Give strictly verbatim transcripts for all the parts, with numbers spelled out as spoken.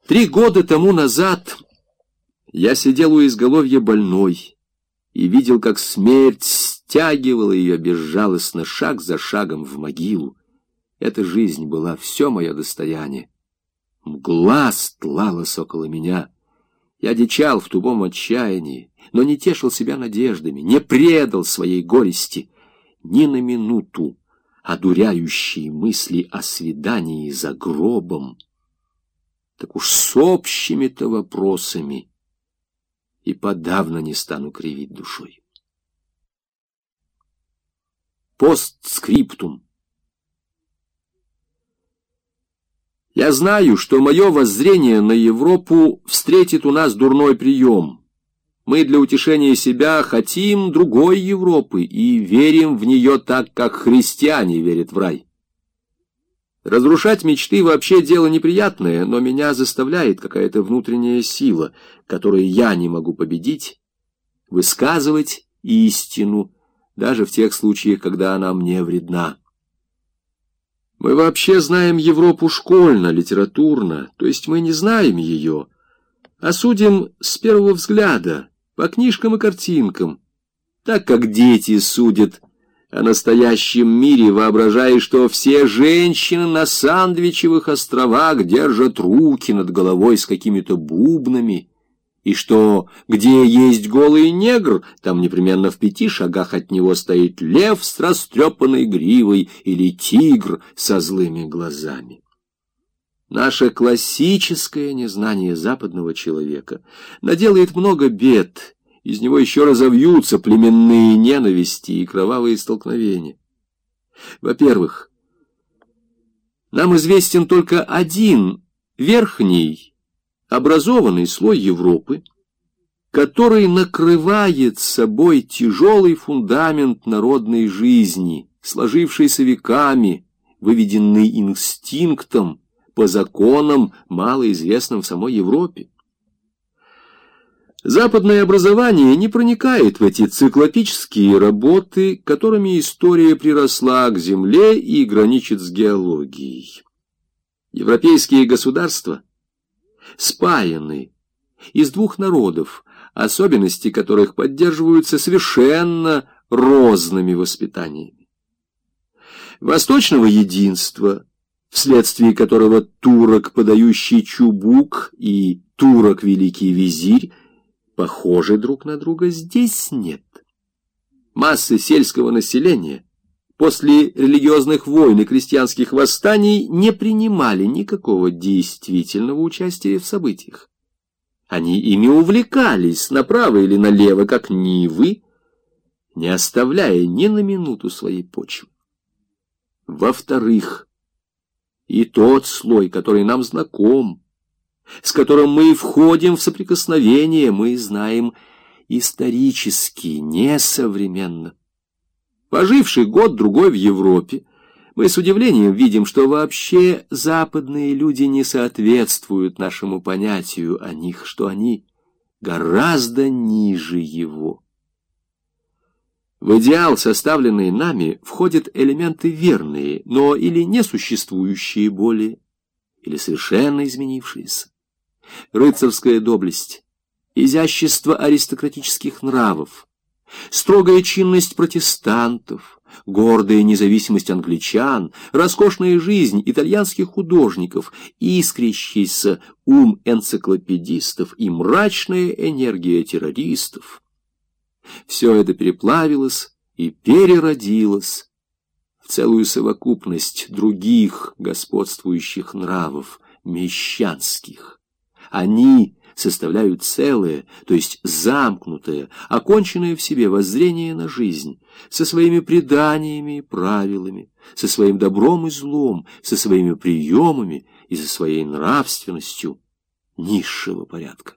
Три года тому назад я сидел у изголовья больной и видел, как смерть стягивала ее безжалостно шаг за шагом в могилу. Эта жизнь была все мое достояние. Мгла стлалась около меня. Я дичал в тупом отчаянии, но не тешил себя надеждами, не предал своей горести ни на минуту. Одуряющие мысли о свидании за гробом, так уж с общими-то вопросами и подавно не стану кривить душой. Постскриптум. Я знаю, что мое воззрение на Европу встретит у нас дурной прием. Мы для утешения себя хотим другой Европы и верим в нее так, как христиане верят в рай. Разрушать мечты вообще дело неприятное, но меня заставляет какая-то внутренняя сила, которую я не могу победить, высказывать истину, даже в тех случаях, когда она мне вредна. Мы вообще знаем Европу школьно, литературно, то есть мы не знаем ее, а судим с первого взгляда, по книжкам и картинкам, так как дети судят о настоящем мире, воображая, что все женщины на Сандвичевых островах держат руки над головой с какими-то бубнами, и что где есть голый негр, там непременно в пяти шагах от него стоит лев с растрепанной гривой или тигр со злыми глазами. Наше классическое незнание западного человека наделает много бед, из него еще разовьются племенные ненависти и кровавые столкновения. Во-первых, нам известен только один верхний образованный слой Европы, который накрывает собой тяжелый фундамент народной жизни, сложившийся веками, выведенный инстинктом, по законам, малоизвестным в самой Европе. Западное образование не проникает в эти циклопические работы, которыми история приросла к земле и граничит с геологией. Европейские государства спаяны из двух народов, особенности которых поддерживаются совершенно розными воспитаниями. Восточного единства, вследствие которого турок, подающий чубук, и турок, великий визирь, похожи друг на друга, здесь нет. Массы сельского населения после религиозных войн и крестьянских восстаний не принимали никакого действительного участия в событиях. Они ими увлекались направо или налево, как нивы, не оставляя ни на минуту своей почвы. Во-вторых, и тот слой, который нам знаком, с которым мы входим в соприкосновение, мы знаем исторически, не современно. Поживший год-другой в Европе, мы с удивлением видим, что вообще западные люди не соответствуют нашему понятию о них, что они гораздо ниже его. В идеал, составленный нами, входят элементы верные, но или несуществующие более, или совершенно изменившиеся. Рыцарская доблесть, изящество аристократических нравов, строгая чинность протестантов, гордая независимость англичан, роскошная жизнь итальянских художников, искрящийся ум энциклопедистов и мрачная энергия террористов. Все это переплавилось и переродилось в целую совокупность других господствующих нравов, мещанских. Они составляют целое, то есть замкнутое, оконченное в себе воззрение на жизнь, со своими преданиями и правилами, со своим добром и злом, со своими приемами и со своей нравственностью низшего порядка.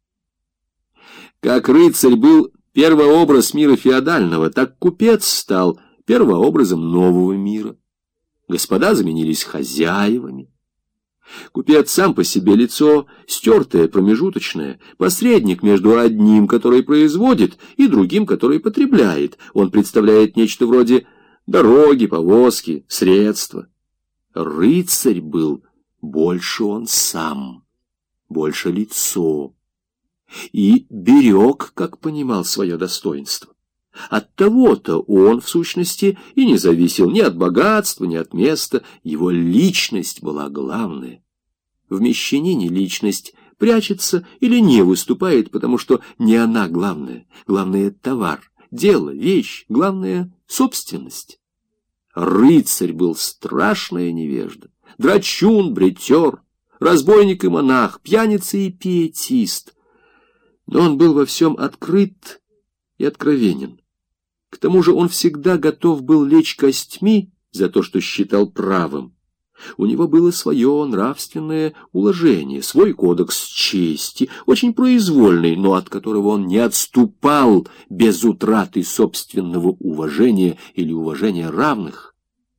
Как рыцарь был первообраз мира феодального, так купец стал первообразом нового мира. Господа заменились хозяевами. Купец сам по себе лицо стертое, промежуточное, посредник между одним, который производит, и другим, который потребляет. Он представляет нечто вроде дороги, повозки, средства. Рыцарь был больше он сам. больше лицо. И берег, как понимал, свое достоинство. Оттого-то он, в сущности, и не зависел ни от богатства, ни от места. Его личность была главная. В мещанине личность прячется или не выступает, потому что не она главная. Главное — товар, дело, вещь, главное — собственность. Рыцарь был страшная невежда, драчун, бретер, разбойник и монах, пьяница и пиетист. Но он был во всем открыт и откровенен. К тому же он всегда готов был лечь костьми за то, что считал правым. У него было свое нравственное уложение, свой кодекс чести, очень произвольный, но от которого он не отступал без утраты собственного уважения или уважения равных.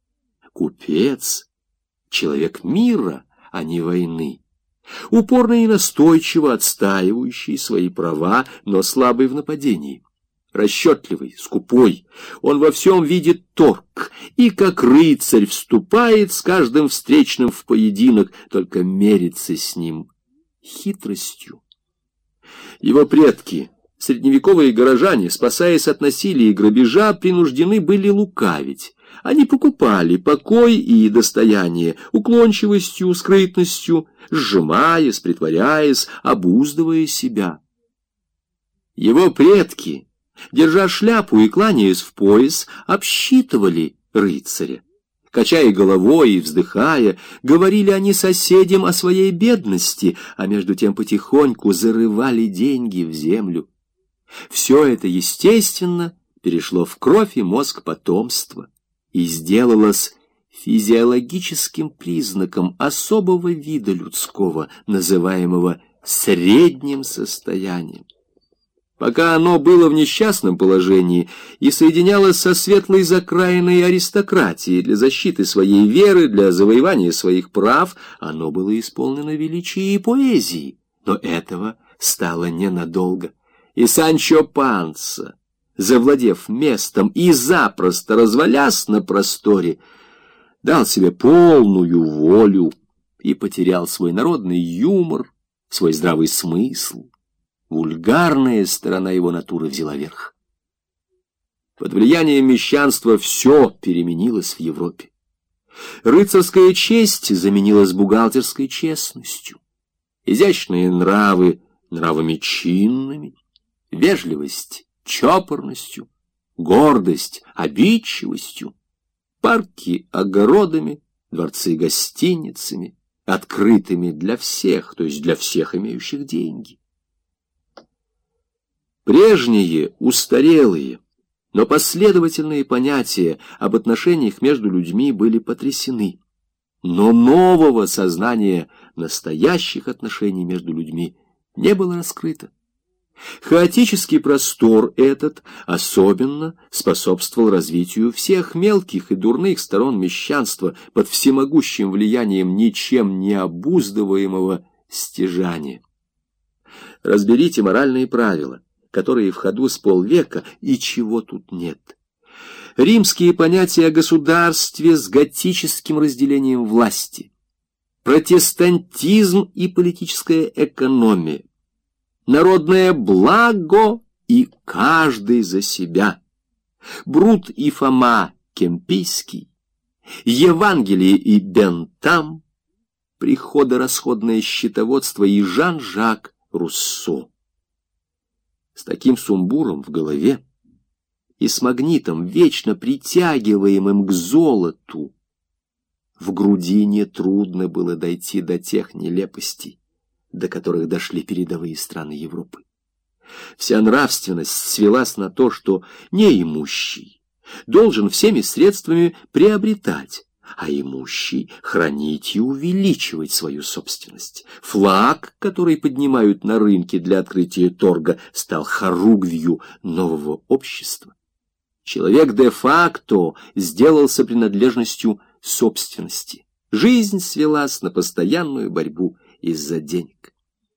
Купец — человек мира, а не войны, упорно и настойчиво отстаивающий свои права, но слабый в нападении. Расчетливый, скупой, он во всем видит торг, и как рыцарь вступает с каждым встречным в поединок, только мерится с ним хитростью. Его предки, средневековые горожане, спасаясь от насилия и грабежа, принуждены были лукавить. Они покупали покой и достояние уклончивостью, скрытностью, сжимаясь, притворяясь, обуздывая себя. Его предки, держа шляпу и кланяясь в пояс, обсчитывали рыцаря. Качая головой и вздыхая, говорили они соседям о своей бедности, а между тем потихоньку зарывали деньги в землю. Все это, естественно, перешло в кровь и мозг потомства и сделалось физиологическим признаком особого вида людского, называемого средним состоянием. Пока оно было в несчастном положении и соединялось со светлой закраиной аристократии для защиты своей веры, для завоевания своих прав, оно было исполнено величия и поэзии. Но этого стало ненадолго. И Санчо Панса, завладев местом и запросто развалясь на просторе, дал себе полную волю и потерял свой народный юмор, свой здравый смысл. Вульгарная сторона его натуры взяла верх. Под влиянием мещанства все переменилось в Европе. Рыцарская честь заменилась бухгалтерской честностью. Изящные нравы нравами чинными, вежливость чопорностью, гордость обидчивостью, парки огородами, дворцы гостиницами, открытыми для всех, то есть для всех имеющих деньги. Прежние, устарелые, но последовательные понятия об отношениях между людьми были потрясены, но нового сознания настоящих отношений между людьми не было раскрыто. Хаотический простор этот особенно способствовал развитию всех мелких и дурных сторон мещанства под всемогущим влиянием ничем не обуздываемого стяжания. Разберите моральные правила, которые в ходу с полвека, и чего тут нет. Римские понятия о государстве с готическим разделением власти, протестантизм и политическая экономия, народное благо и каждый за себя, Брут и Фома Кемпийский, Евангелие и Бентам, приходо-расходное счетоводство и Жан-Жак Руссо. С таким сумбуром в голове и с магнитом, вечно притягиваемым к золоту, в груди нетрудно было дойти до тех нелепостей, до которых дошли передовые страны Европы. Вся нравственность свелась на то, что неимущий должен всеми средствами приобретать, а имущий — хранить и увеличивать свою собственность. Флаг, который поднимают на рынке для открытия торга, стал хоругвью нового общества. Человек де-факто сделался принадлежностью собственности. Жизнь свелась на постоянную борьбу из-за денег.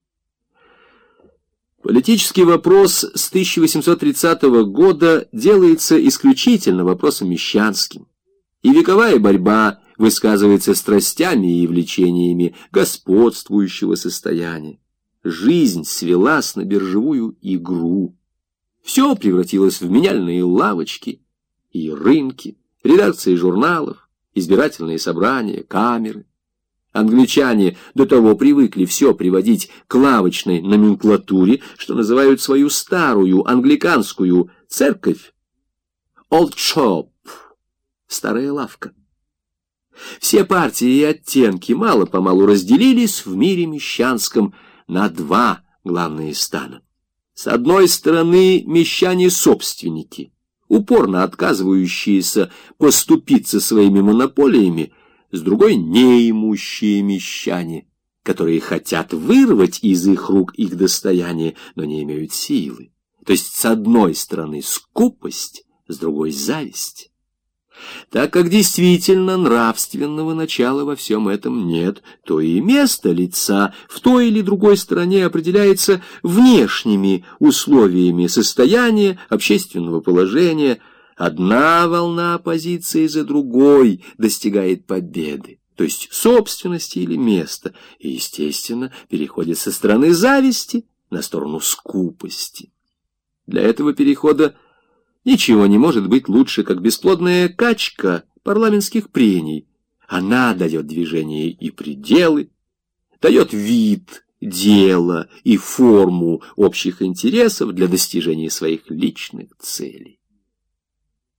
Политический вопрос с тысяча восемьсот тридцатого года делается исключительно вопросом мещанским, и вековая борьба высказывается страстями и влечениями господствующего состояния. жизнь свелась на биржевую игру. Все превратилось в меняльные лавочки и рынки, редакции журналов, избирательные собрания, камеры. Англичане до того привыкли все приводить к лавочной номенклатуре, что называют свою старую англиканскую церковь «Old Shop» — старая лавка. Все партии и оттенки мало-помалу разделились в мире мещанском на два главные стана. С одной стороны, мещане-собственники, упорно отказывающиеся поступиться своими монополиями, с другой — неимущие мещане, которые хотят вырвать из их рук их достояние, но не имеют силы. То есть с одной стороны скупость, с другой — зависть. Так как действительно нравственного начала во всем этом нет, то и место лица в той или другой стороне определяется внешними условиями состояния, общественного положения. Одна волна оппозиции за другой достигает победы, то есть собственности или места, и, естественно, переходит со стороны зависти на сторону скупости. Для этого перехода ничего не может быть лучше, как бесплодная качка парламентских прений. Она дает движение и пределы, дает вид, дело и форму общих интересов для достижения своих личных целей.